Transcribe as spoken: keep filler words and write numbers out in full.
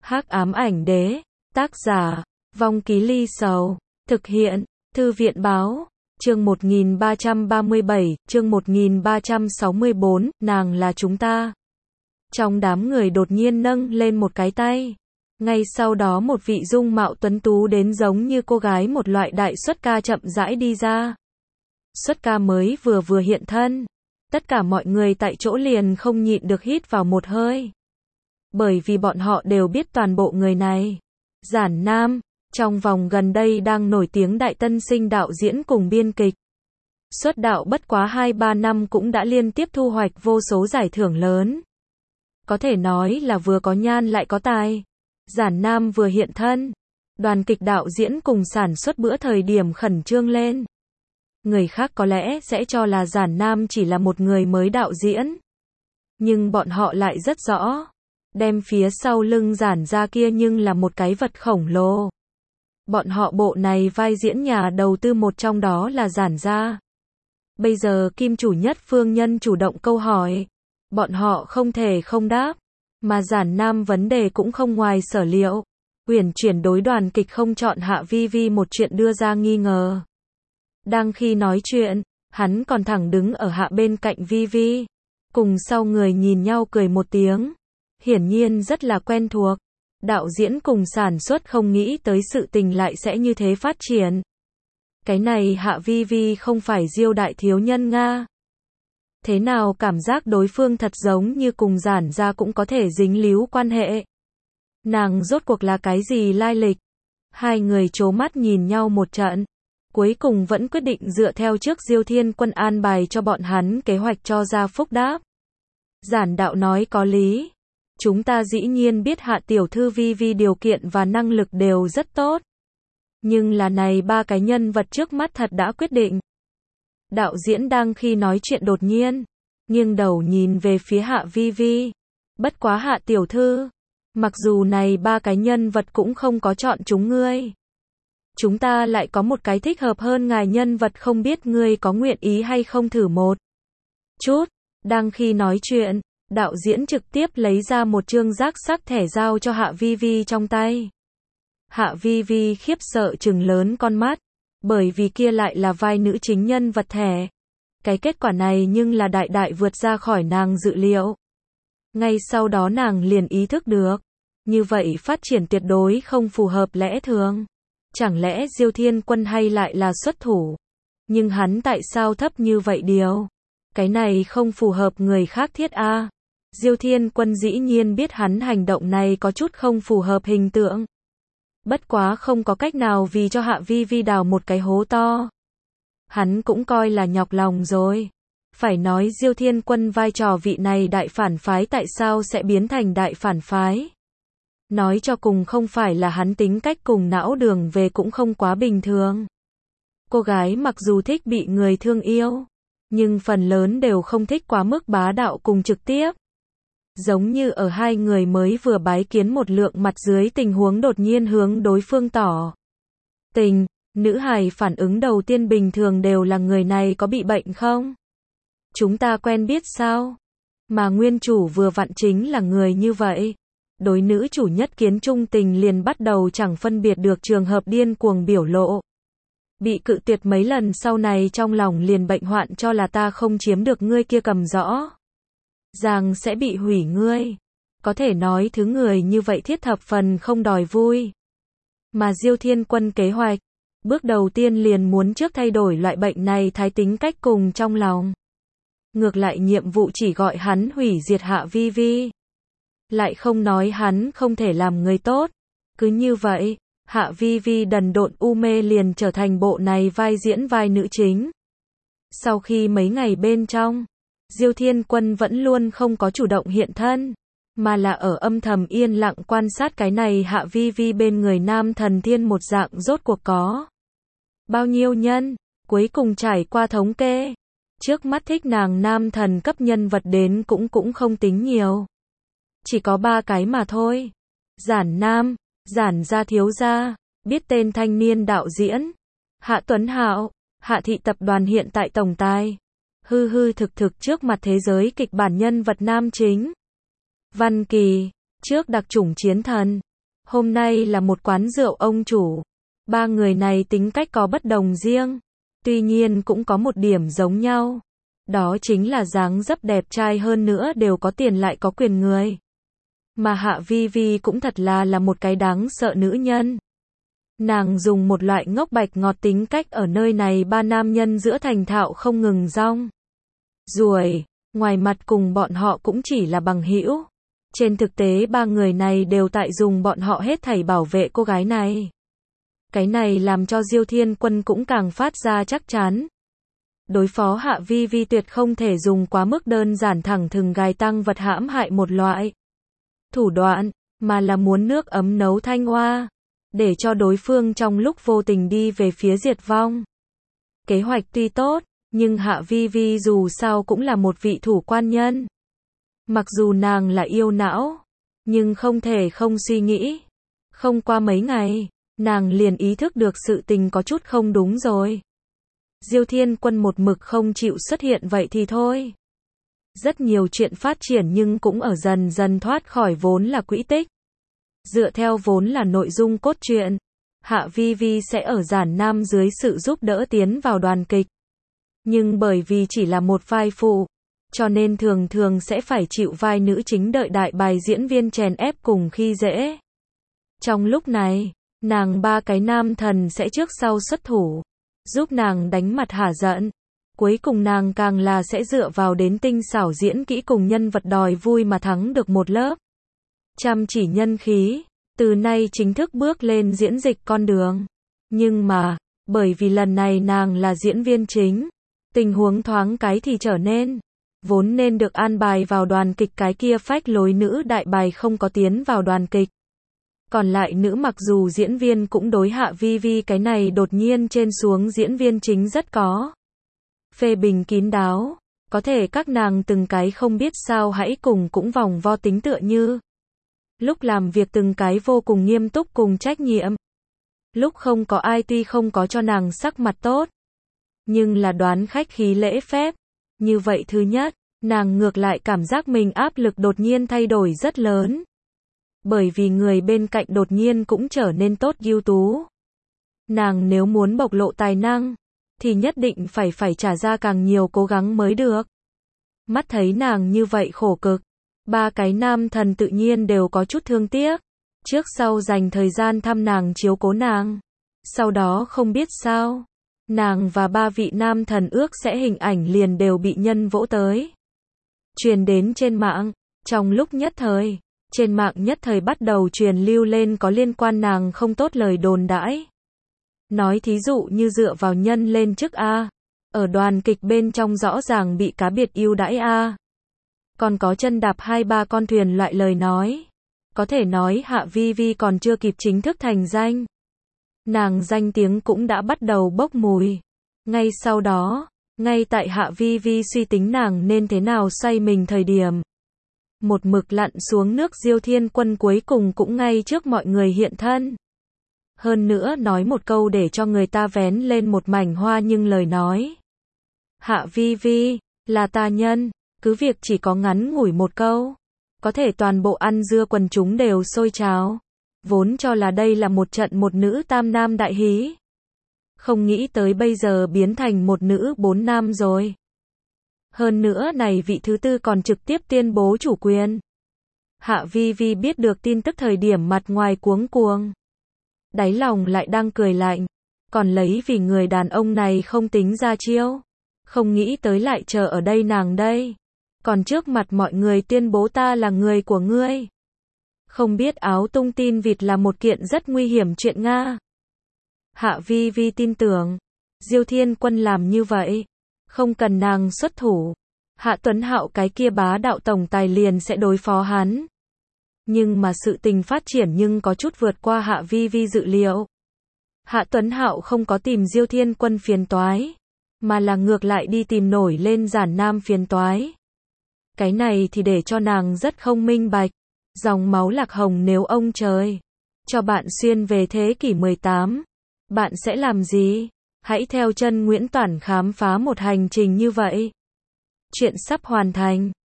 Hắc ám ảnh đế, tác giả, Vong Ký Ly Sầu, thực hiện, Thư viện báo, chương một nghìn ba trăm ba mươi bảy, chương một nghìn ba trăm sáu mươi bốn, nàng là chúng ta. Trong đám người đột nhiên nâng lên một cái tay. Ngay sau đó một vị dung mạo tuấn tú đến giống như cô gái một loại đại xuất ca chậm rãi đi ra. Xuất ca mới vừa vừa hiện thân. Tất cả mọi người tại chỗ liền không nhịn được hít vào một hơi. Bởi vì bọn họ đều biết toàn bộ người này. Giản Nam, trong vòng gần đây đang nổi tiếng đại tân sinh đạo diễn cùng biên kịch. Xuất đạo bất quá hai ba năm cũng đã liên tiếp thu hoạch vô số giải thưởng lớn. Có thể nói là vừa có nhan lại có tài. Giản Nam vừa hiện thân. Đoàn kịch đạo diễn cùng sản xuất bữa thời điểm khẩn trương lên. Người khác có lẽ sẽ cho là Giản Nam chỉ là một người mới đạo diễn. Nhưng bọn họ lại rất rõ. Đem phía sau lưng Giản ra kia nhưng là một cái vật khổng lồ. Bọn họ bộ này vai diễn nhà đầu tư một trong đó là Giản ra. Bây giờ kim chủ nhất Phương Nhân chủ động câu hỏi. Bọn họ không thể không đáp. Mà Giản Nam vấn đề cũng không ngoài sở liệu. Uyển chuyển đối đoàn kịch không chọn Hạ Vi Vi một chuyện đưa ra nghi ngờ. Đang khi nói chuyện, hắn còn thẳng đứng ở hạ bên cạnh Vi Vi. Cùng sau người nhìn nhau cười một tiếng. Hiển nhiên rất là quen thuộc. Đạo diễn cùng sản xuất không nghĩ tới sự tình lại sẽ như thế phát triển. Cái này Hạ Vi Vi không phải Diêu đại thiếu nhân Nga. Thế nào cảm giác đối phương thật giống như cùng Giản ra cũng có thể dính líu quan hệ. Nàng rốt cuộc là cái gì lai lịch? Hai người trố mắt nhìn nhau một trận. Cuối cùng vẫn quyết định dựa theo trước Diêu Thiên Quân an bài cho bọn hắn kế hoạch cho ra phúc đáp. Giản đạo nói có lý. Chúng ta dĩ nhiên biết Hạ tiểu thư Vi Vi điều kiện và năng lực đều rất tốt. Nhưng là này ba cái nhân vật trước mắt thật đã quyết định. Đạo diễn đang khi nói chuyện đột nhiên, nghiêng đầu nhìn về phía Hạ Vi Vi. Bất quá Hạ tiểu thư, mặc dù này ba cái nhân vật cũng không có chọn chúng ngươi. Chúng ta lại có một cái thích hợp hơn ngài nhân vật, không biết ngươi có nguyện ý hay không thử một chút. Đang khi nói chuyện, đạo diễn trực tiếp lấy ra một chương giác sắc thẻ giao cho Hạ Vi Vi trong tay. Hạ Vi Vi khiếp sợ trừng lớn con mắt, bởi vì kia lại là vai nữ chính nhân vật thẻ. Cái kết quả này nhưng là đại đại vượt ra khỏi nàng dự liệu. Ngay sau đó nàng liền ý thức được, như vậy phát triển tuyệt đối không phù hợp lẽ thường. Chẳng lẽ Diêu Thiên Quân hay lại là xuất thủ? Nhưng hắn tại sao thấp như vậy điều? Cái này không phù hợp người khác thiết a. Diêu Thiên Quân dĩ nhiên biết hắn hành động này có chút không phù hợp hình tượng. Bất quá không có cách nào vì cho Hạ Vi Vi đào một cái hố to. Hắn cũng coi là nhọc lòng rồi. Phải nói Diêu Thiên Quân vai trò vị này đại phản phái tại sao sẽ biến thành đại phản phái? Nói cho cùng không phải là hắn tính cách cùng não đường về cũng không quá bình thường. Cô gái mặc dù thích bị người thương yêu, nhưng phần lớn đều không thích quá mức bá đạo cùng trực tiếp. Giống như ở hai người mới vừa bái kiến một lượng mặt dưới tình huống đột nhiên hướng đối phương tỏ tình, nữ hài phản ứng đầu tiên bình thường đều là người này có bị bệnh không? Chúng ta quen biết sao? Mà nguyên chủ vừa vặn chính là người như vậy. Đối nữ chủ nhất kiến trung tình liền bắt đầu chẳng phân biệt được trường hợp điên cuồng biểu lộ. Bị cự tuyệt mấy lần sau này trong lòng liền bệnh hoạn cho là ta không chiếm được ngươi kia cầm rõ ràng sẽ bị hủy ngươi. Có thể nói thứ người như vậy thiết thập phần không đòi vui. Mà Diêu Thiên Quân kế hoạch, bước đầu tiên liền muốn trước thay đổi loại bệnh này thái tính cách cùng trong lòng. Ngược lại nhiệm vụ chỉ gọi hắn hủy diệt Hạ Vi Vi. Lại không nói hắn không thể làm người tốt. Cứ như vậy, Hạ Vi Vi đần độn u mê liền trở thành bộ này vai diễn vai nữ chính. Sau khi mấy ngày bên trong, Diêu Thiên Quân vẫn luôn không có chủ động hiện thân, mà là ở âm thầm yên lặng quan sát cái này Hạ Vi Vi bên người nam thần thiên một dạng rốt cuộc có bao nhiêu nhân. Cuối cùng trải qua thống kê, trước mắt thích nàng nam thần cấp nhân vật đến cũng cũng không tính nhiều. Chỉ có ba cái mà thôi. Giản Nam, Giản gia thiếu gia, biết tên thanh niên đạo diễn, Hạ Tuấn Hạo, Hạ thị tập đoàn hiện tại tổng tài. Hư hư thực thực trước mặt thế giới kịch bản nhân vật nam chính. Văn Kỳ, trước đặc chủng chiến thần, Hôm nay là một quán rượu ông chủ. Ba người này tính cách có bất đồng riêng. Tuy nhiên cũng có một điểm giống nhau. Đó chính là dáng dấp đẹp trai hơn nữa đều có tiền lại có quyền người. Mà Hạ Vi Vi cũng thật là là một cái đáng sợ nữ nhân. Nàng dùng một loại ngốc bạch ngọt tính cách ở nơi này ba nam nhân giữa thành thạo không ngừng rong ruổi, ngoài mặt cùng bọn họ cũng chỉ là bằng hữu. Trên thực tế ba người này đều tại dùng bọn họ hết thảy bảo vệ cô gái này. Cái này làm cho Diêu Thiên Quân cũng càng phát ra chắc chắn. Đối phó Hạ Vi Vi tuyệt không thể dùng quá mức đơn giản thẳng thừng gài tăng vật hãm hại một loại thủ đoạn, mà là muốn nước ấm nấu thanh hoa, để cho đối phương trong lúc vô tình đi về phía diệt vong. Kế hoạch tuy tốt, nhưng Hạ Vi Vi dù sao cũng là một vị thủ quan nhân. Mặc dù nàng là yêu não, nhưng không thể không suy nghĩ. Không qua mấy ngày, nàng liền ý thức được sự tình có chút không đúng rồi. Diêu Thiên Quân một mực không chịu xuất hiện vậy thì thôi. Rất nhiều chuyện phát triển nhưng cũng ở dần dần thoát khỏi vốn là quỹ tích. Dựa theo vốn là nội dung cốt truyện, Hạ Vi Vi sẽ ở Giản Nam dưới sự giúp đỡ tiến vào đoàn kịch. Nhưng bởi vì chỉ là một vai phụ, cho nên thường thường sẽ phải chịu vai nữ chính đợi đại bài diễn viên chèn ép cùng khi dễ. Trong lúc này, nàng ba cái nam thần sẽ trước sau xuất thủ, giúp nàng đánh mặt hả giận. Cuối cùng nàng càng là sẽ dựa vào đến tinh xảo diễn kỹ cùng nhân vật đòi vui mà thắng được một lớp. Chăm chỉ nhân khí, từ nay chính thức bước lên diễn dịch con đường. Nhưng mà, bởi vì lần này nàng là diễn viên chính, tình huống thoáng cái thì trở nên, vốn nên được an bài vào đoàn kịch cái kia phách lối nữ đại bài không có tiến vào đoàn kịch. Còn lại nữ mặc dù diễn viên cũng đối Hạ Vi Vi cái này đột nhiên trên xuống diễn viên chính rất có phê bình kín đáo, có thể các nàng từng cái không biết sao hãy cùng cũng vòng vo tính tựa như. Lúc làm việc từng cái vô cùng nghiêm túc cùng trách nhiệm. Lúc không có ai tuy không có cho nàng sắc mặt tốt, nhưng là đoán khách khí lễ phép. Như vậy thứ nhất, nàng ngược lại cảm giác mình áp lực đột nhiên thay đổi rất lớn. Bởi vì người bên cạnh đột nhiên cũng trở nên tốt ưu tú. Nàng nếu muốn bộc lộ tài năng, thì nhất định phải phải trả ra càng nhiều cố gắng mới được. Mắt thấy nàng như vậy khổ cực, ba cái nam thần tự nhiên đều có chút thương tiếc. Trước sau dành thời gian thăm nàng chiếu cố nàng. Sau đó không biết sao, nàng và ba vị nam thần ước sẽ hình ảnh liền đều bị nhân vỗ tới. Truyền đến trên mạng, trong lúc nhất thời, trên mạng nhất thời bắt đầu truyền lưu lên có liên quan nàng không tốt lời đồn đãi. Nói thí dụ như dựa vào nhân lên chức A, ở đoàn kịch bên trong rõ ràng bị cá biệt ưu đãi A. Còn có chân đạp hai ba con thuyền loại lời nói. Có thể nói Hạ Vi Vi còn chưa kịp chính thức thành danh. Nàng danh tiếng cũng đã bắt đầu bốc mùi. Ngay sau đó, ngay tại Hạ Vi Vi suy tính nàng nên thế nào xoay mình thời điểm. Một mực lặn xuống nước Diêu Thiên Quân cuối cùng cũng ngay trước mọi người hiện thân. Hơn nữa nói một câu để cho người ta vén lên một mảnh hoa nhưng lời nói. Hạ Vi Vi, là ta nhân, cứ việc chỉ có ngắn ngủi một câu. Có thể toàn bộ ăn dưa quần chúng đều sôi trào. Vốn cho là đây là một trận một nữ tam nam đại hí. Không nghĩ tới bây giờ biến thành một nữ bốn nam rồi. Hơn nữa này vị thứ tư còn trực tiếp tuyên bố chủ quyền. Hạ Vi Vi biết được tin tức thời điểm mặt ngoài cuống cuồng. Đáy lòng lại đang cười lạnh. Còn lấy vì người đàn ông này không tính ra chiêu. Không nghĩ tới lại chờ ở đây nàng đây. Còn trước mặt mọi người tuyên bố ta là người của ngươi. Không biết áo tung tin vịt là một kiện rất nguy hiểm chuyện Nga. Hạ Vi Vi tin tưởng. Diêu Thiên Quân làm như vậy. Không cần nàng xuất thủ. Hạ Tuấn Hạo cái kia bá đạo tổng tài liền sẽ đối phó hắn. Nhưng mà sự tình phát triển nhưng có chút vượt qua Hạ Vi Vi dự liệu. Hạ Tuấn Hạo không có tìm Diêu Thiên Quân phiền toái. Mà là ngược lại đi tìm nổi lên Giản Nam phiền toái. Cái này thì để cho nàng rất không minh bạch. Dòng máu lạc hồng nếu ông trời cho bạn xuyên về thế kỷ mười tám, bạn sẽ làm gì? Hãy theo chân Nguyễn Toản khám phá một hành trình như vậy. Chuyện sắp hoàn thành.